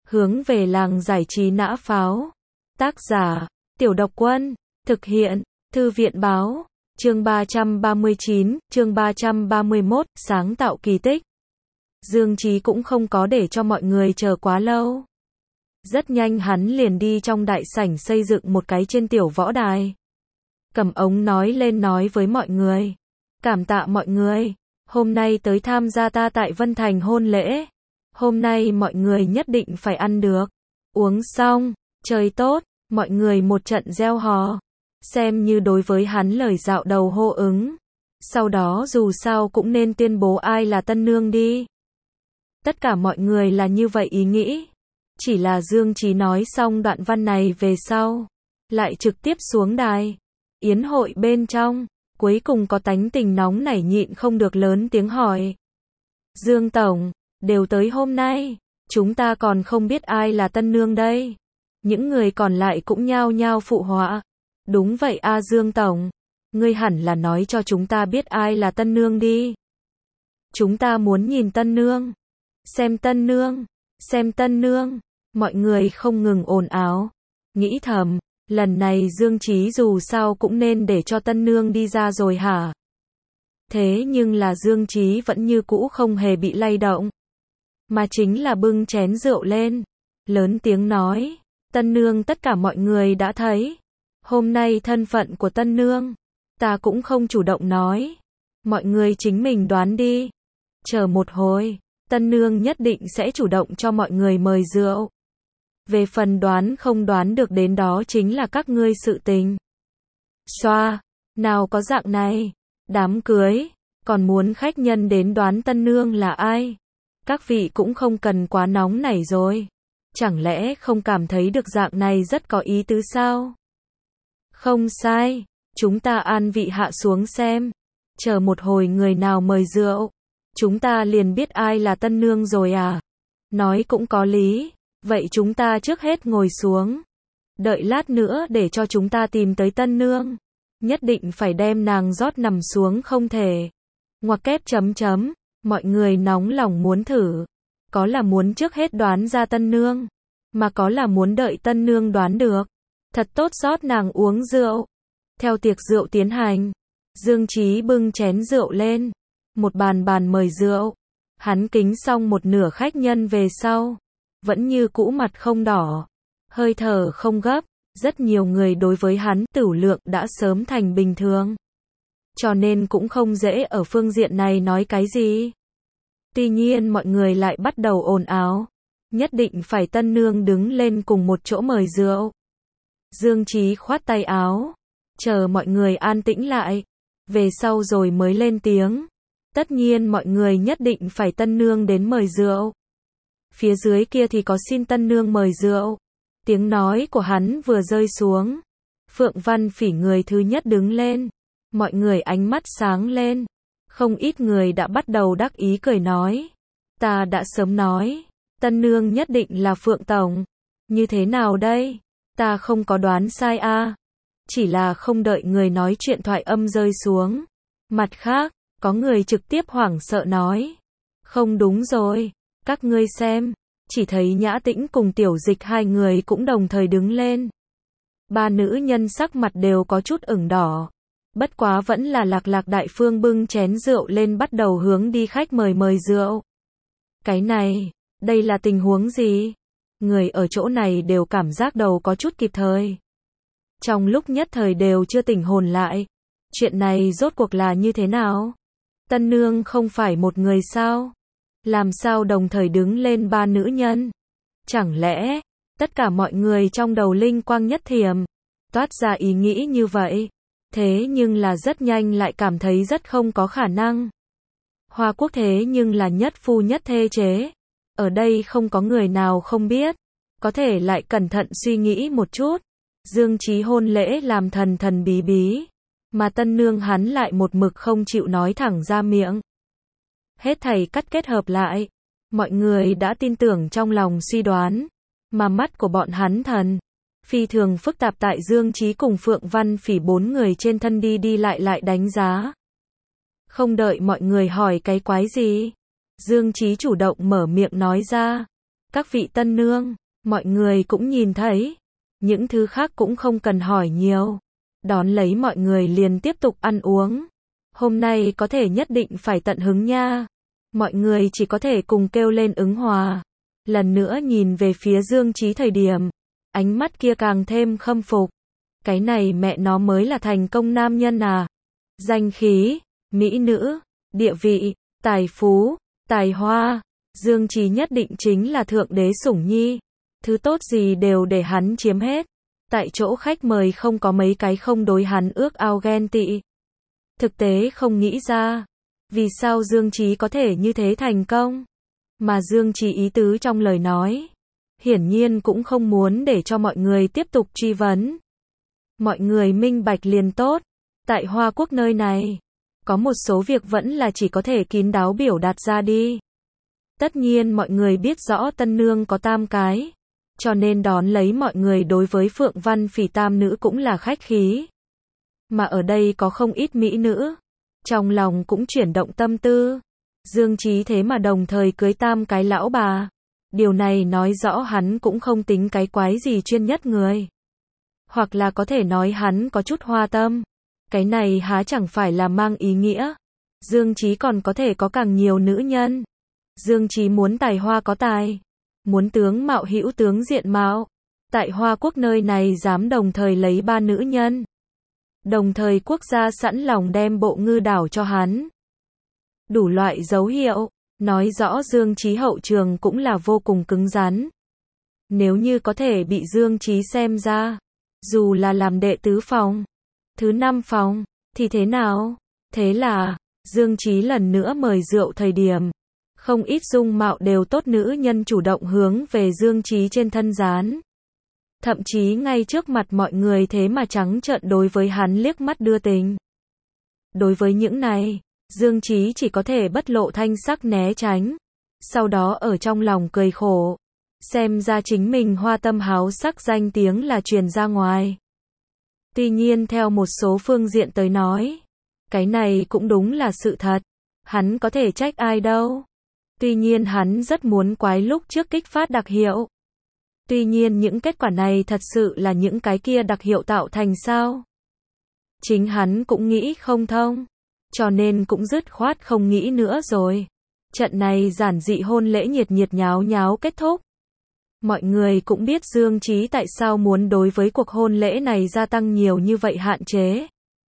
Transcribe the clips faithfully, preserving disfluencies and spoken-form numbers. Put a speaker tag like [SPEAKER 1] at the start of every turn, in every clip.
[SPEAKER 1] Hướng về làng giải trí nã pháo. Tác giả, Tiểu Độc Quân. Thực hiện, Thư viện báo. Chương ba trăm ba mươi chín, chương ba trăm ba mươi mốt, sáng tạo kỳ tích. Dương Chí cũng không có để cho mọi người chờ quá lâu. Rất nhanh hắn liền đi trong đại sảnh xây dựng một cái trên tiểu võ đài. Cầm ống nói lên nói với mọi người. Cảm tạ mọi người, hôm nay tới tham gia ta tại Vân Thành hôn lễ. Hôm nay mọi người nhất định phải ăn được. Uống xong, chơi tốt, mọi người một trận reo hò. Xem như đối với hắn lời dạo đầu hô ứng. Sau đó dù sao cũng nên tuyên bố ai là tân nương đi. Tất cả mọi người là như vậy ý nghĩ. Chỉ là Dương Chí nói xong đoạn văn này về sau, lại trực tiếp xuống đài. Yến hội bên trong, cuối cùng có tánh tình nóng nảy nhịn không được lớn tiếng hỏi. Dương Tổng, đều tới hôm nay, chúng ta còn không biết ai là tân nương đây. Những người còn lại cũng nhao nhao phụ họa. Đúng vậy a Dương Tổng, ngươi hẳn là nói cho chúng ta biết ai là tân nương đi. Chúng ta muốn nhìn tân nương. Xem tân nương, xem tân nương. Mọi người không ngừng ồn ào. Nghĩ thầm, lần này Dương Chí dù sao cũng nên để cho tân nương đi ra rồi hả? Thế nhưng là Dương Chí vẫn như cũ không hề bị lay động. Mà chính là bưng chén rượu lên. Lớn tiếng nói, tân nương tất cả mọi người đã thấy. Hôm nay thân phận của tân nương, ta cũng không chủ động nói. Mọi người chính mình đoán đi. Chờ một hồi, tân nương nhất định sẽ chủ động cho mọi người mời rượu. Về phần đoán không đoán được đến đó chính là các ngươi sự tình. Xoa, nào có dạng này, đám cưới, còn muốn khách nhân đến đoán tân nương là ai. Các vị cũng không cần quá nóng nảy rồi. Chẳng lẽ không cảm thấy được dạng này rất có ý tứ sao? Không sai, chúng ta an vị hạ xuống xem. Chờ một hồi người nào mời rượu, chúng ta liền biết ai là tân nương rồi à. Nói cũng có lý, vậy chúng ta trước hết ngồi xuống. Đợi lát nữa để cho chúng ta tìm tới tân nương. Nhất định phải đem nàng rót nằm xuống không thể. Ngoặc kép chấm chấm, mọi người nóng lòng muốn thử. Có là muốn trước hết đoán ra tân nương, mà có là muốn đợi tân nương đoán được. Thật tốt rót nàng uống rượu. Theo tiệc rượu tiến hành, Dương Chí bưng chén rượu lên. Một bàn bàn mời rượu. Hắn kính xong một nửa khách nhân về sau. Vẫn như cũ mặt không đỏ. Hơi thở không gấp. Rất nhiều người đối với hắn tửu lượng đã sớm thành bình thường. Cho nên cũng không dễ ở phương diện này nói cái gì. Tuy nhiên mọi người lại bắt đầu ồn ào. Nhất định phải tân nương đứng lên cùng một chỗ mời rượu. Dương Chí khoát tay áo. Chờ mọi người an tĩnh lại. Về sau rồi mới lên tiếng. Tất nhiên mọi người nhất định phải tân nương đến mời rượu. Phía dưới kia thì có xin tân nương mời rượu. Tiếng nói của hắn vừa rơi xuống. Phượng Văn Phỉ người thứ nhất đứng lên. Mọi người ánh mắt sáng lên. Không ít người đã bắt đầu đắc ý cười nói. Ta đã sớm nói. Tân nương nhất định là Phượng Tổng. Như thế nào đây? Ta không có đoán sai a. À. Chỉ là không đợi người nói chuyện thoại âm rơi xuống. Mặt khác, có người trực tiếp hoảng sợ nói. Không đúng rồi. Các ngươi xem. Chỉ thấy Nhã Tĩnh cùng Tiểu Dịch hai người cũng đồng thời đứng lên. Ba nữ nhân sắc mặt đều có chút ửng đỏ. Bất quá vẫn là Lạc Lạc Đại Phương bưng chén rượu lên bắt đầu hướng đi khách mời mời rượu. Cái này, đây là tình huống gì? Người ở chỗ này đều cảm giác đầu có chút kịp thời. Trong lúc nhất thời đều chưa tỉnh hồn lại. Chuyện này rốt cuộc là như thế nào? Tân nương không phải một người sao? Làm sao đồng thời đứng lên ba nữ nhân? Chẳng lẽ, tất cả mọi người trong đầu linh quang nhất thiểm, toát ra ý nghĩ như vậy? Thế nhưng là rất nhanh lại cảm thấy rất không có khả năng. Hoa Quốc thế nhưng là nhất phu nhất thê chế. Ở đây không có người nào không biết. Có thể lại cẩn thận suy nghĩ một chút. Dương Chí hôn lễ làm thần thần bí bí. Mà tân nương hắn lại một mực không chịu nói thẳng ra miệng. Hết thảy cắt kết hợp lại. Mọi người đã tin tưởng trong lòng suy đoán. Mà mắt của bọn hắn thần. Phi thường phức tạp tại Dương Chí cùng Phượng Văn Phỉ bốn người trên thân đi đi lại lại đánh giá. Không đợi mọi người hỏi cái quái gì. Dương Chí chủ động mở miệng nói ra. Các vị tân nương, mọi người cũng nhìn thấy. Những thứ khác cũng không cần hỏi nhiều. Đón lấy mọi người liền tiếp tục ăn uống. Hôm nay có thể nhất định phải tận hứng nha. Mọi người chỉ có thể cùng kêu lên ứng hòa. Lần nữa nhìn về phía Dương Chí thời điểm, ánh mắt kia càng thêm khâm phục. Cái này mẹ nó mới là thành công nam nhân à. Danh khí, mỹ nữ, địa vị, tài phú, tài hoa. Dương Chí nhất định chính là thượng đế sủng nhi. Thứ tốt gì đều để hắn chiếm hết. Tại chỗ khách mời không có mấy cái không đối hắn ước ao ghen tị. Thực tế không nghĩ ra. Vì sao Dương Chí có thể như thế thành công? Mà Dương Chí ý tứ trong lời nói. Hiển nhiên cũng không muốn để cho mọi người tiếp tục truy vấn. Mọi người minh bạch liền tốt. Tại Hoa Quốc nơi này, có một số việc vẫn là chỉ có thể kín đáo biểu đạt ra đi. Tất nhiên mọi người biết rõ tân nương có tam cái. Cho nên đón lấy mọi người đối với Phượng Văn Phỉ tam nữ cũng là khách khí. Mà ở đây có không ít mỹ nữ. Trong lòng cũng chuyển động tâm tư. Dương Chí thế mà đồng thời cưới tam cái lão bà. Điều này nói rõ hắn cũng không tính cái quái gì chuyên nhất người. Hoặc là có thể nói hắn có chút hoa tâm. Cái này há chẳng phải là mang ý nghĩa. Dương Chí còn có thể có càng nhiều nữ nhân. Dương Chí muốn tài hoa có tài. Muốn tướng mạo hữu tướng diện mạo. Tại Hoa Quốc nơi này dám đồng thời lấy ba nữ nhân. Đồng thời quốc gia sẵn lòng đem bộ ngư đảo cho hắn. Đủ loại dấu hiệu, nói rõ Dương Chí hậu trường cũng là vô cùng cứng rắn. Nếu như có thể bị Dương Chí xem ra, dù là làm đệ tứ phòng, thứ năm phòng, thì thế nào? Thế là, Dương Chí lần nữa mời rượu thời điểm. Không ít dung mạo đều tốt nữ nhân chủ động hướng về Dương Chí trên thân dán. Thậm chí ngay trước mặt mọi người thế mà trắng trợn đối với hắn liếc mắt đưa tình. Đối với những này, Dương Chí chỉ có thể bất lộ thanh sắc né tránh. Sau đó ở trong lòng cười khổ. Xem ra chính mình hoa tâm háo sắc danh tiếng là truyền ra ngoài. Tuy nhiên theo một số phương diện tới nói, cái này cũng đúng là sự thật. Hắn có thể trách ai đâu. Tuy nhiên hắn rất muốn quái lúc trước kích phát đặc hiệu. Tuy nhiên những kết quả này thật sự là những cái kia đặc hiệu tạo thành sao? Chính hắn cũng nghĩ không thông. Cho nên cũng dứt khoát không nghĩ nữa rồi. Trận này giản dị hôn lễ nhiệt nhiệt nháo nháo kết thúc. Mọi người cũng biết Dương Chí tại sao muốn đối với cuộc hôn lễ này gia tăng nhiều như vậy hạn chế.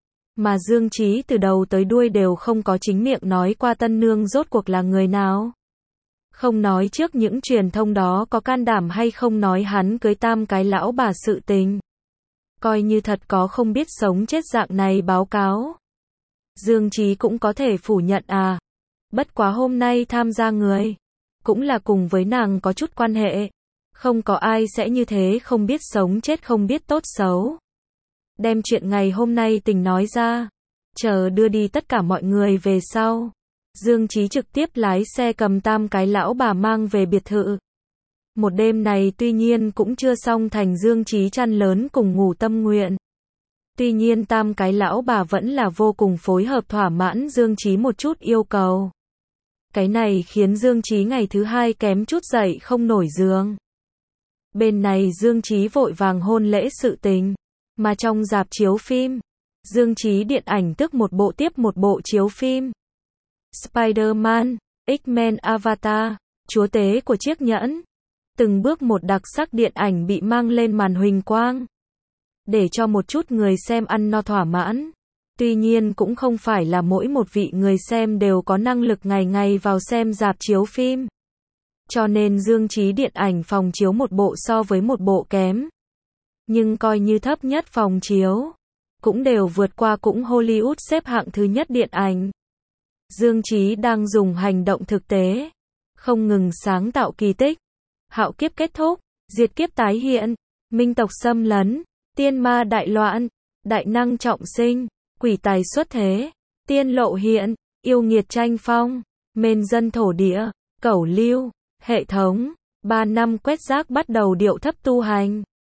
[SPEAKER 1] Mà Dương Chí từ đầu tới đuôi đều không có chính miệng nói qua tân nương rốt cuộc là người nào. Không nói trước những truyền thông đó có can đảm hay không nói hắn cưới tam cái lão bà sự tình. Coi như thật có không biết sống chết dạng này báo cáo. Dương Chí cũng có thể phủ nhận à. Bất quá hôm nay tham gia người. Cũng là cùng với nàng có chút quan hệ. Không có ai sẽ như thế không biết sống chết không biết tốt xấu. Đem chuyện ngày hôm nay tình nói ra. Chờ đưa đi tất cả mọi người về sau. Dương Chí trực tiếp lái xe cầm tam cái lão bà mang về biệt thự. Một đêm này tuy nhiên cũng chưa xong thành Dương Chí chăn lớn cùng ngủ tâm nguyện. Tuy nhiên tam cái lão bà vẫn là vô cùng phối hợp thỏa mãn Dương Chí một chút yêu cầu. Cái này khiến Dương Chí ngày thứ hai kém chút dậy không nổi giường. Bên này Dương Chí vội vàng hôn lễ sự tình. Mà trong rạp chiếu phim, Dương Chí điện ảnh tức một bộ tiếp một bộ chiếu phim. Spider-Man, X-Men Avatar, chúa tế của chiếc nhẫn. Từng bước một đặc sắc điện ảnh bị mang lên màn huỳnh quang. Để cho một chút người xem ăn no thỏa mãn. Tuy nhiên cũng không phải là mỗi một vị người xem đều có năng lực ngày ngày vào xem rạp chiếu phim. Cho nên Dương Chí điện ảnh phòng chiếu một bộ so với một bộ kém. Nhưng coi như thấp nhất phòng chiếu, cũng đều vượt qua cũng Hollywood xếp hạng thứ nhất điện ảnh. Dương Chí đang dùng hành động thực tế, không ngừng sáng tạo kỳ tích. Hạo kiếp kết thúc, diệt kiếp tái hiện, minh tộc xâm lấn, tiên ma đại loạn, đại năng trọng sinh, quỷ tài xuất thế, tiên lộ hiện, yêu nghiệt tranh phong, mên dân thổ địa, cẩu lưu, hệ thống, ba năm quét rác bắt đầu điệu thấp tu hành.